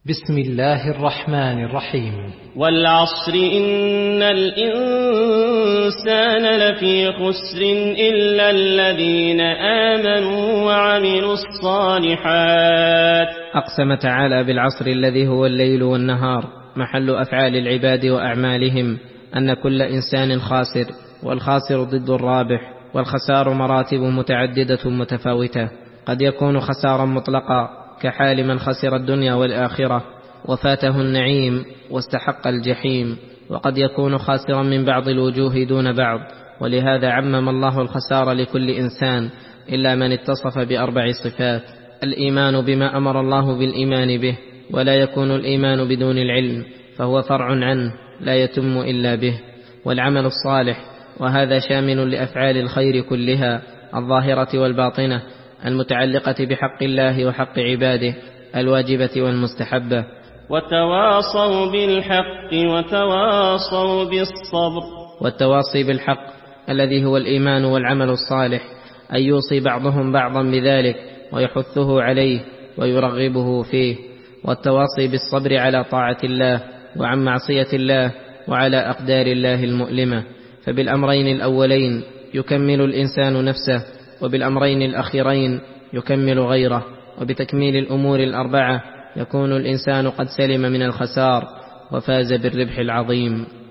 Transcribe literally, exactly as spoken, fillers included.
بسم الله الرحمن الرحيم. والعصر إن الإنسان لفي خسر إلا الذين آمنوا وعملوا الصالحات. أقسم تعالى بالعصر الذي هو الليل والنهار محل أفعال العباد وأعمالهم، أن كل إنسان خاسر، والخاسر ضد الرابح، والخسار مراتب متعددة متفاوتة، قد يكون خسارا مطلقا كحال من خسر الدنيا والآخرة وفاته النعيم واستحق الجحيم، وقد يكون خاسرا من بعض الوجوه دون بعض، ولهذا عمم الله الخسار لكل إنسان إلا من اتصف بأربع صفات: الإيمان بما أمر الله بالإيمان به، ولا يكون الإيمان بدون العلم فهو فرع عنه لا يتم إلا به، والعمل الصالح، وهذا شامل لأفعال الخير كلها الظاهرة والباطنة المتعلقة بحق الله وحق عباده الواجبة والمستحبة. وتواصوا بالحق وتواصوا بالصبر. والتواصي بالحق الذي هو الإيمان والعمل الصالح، أن يوصي بعضهم بعضا بذلك ويحثه عليه ويرغبه فيه. والتواصي بالصبر على طاعة الله وعن معصية الله وعلى أقدار الله المؤلمة، فبالأمرين الأولين يكمل الإنسان نفسه، وبالأمرين الأخيرين يكمل غيره، وبتكميل الأمور الأربعة يكون الإنسان قد سلم من الخسار وفاز بالربح العظيم.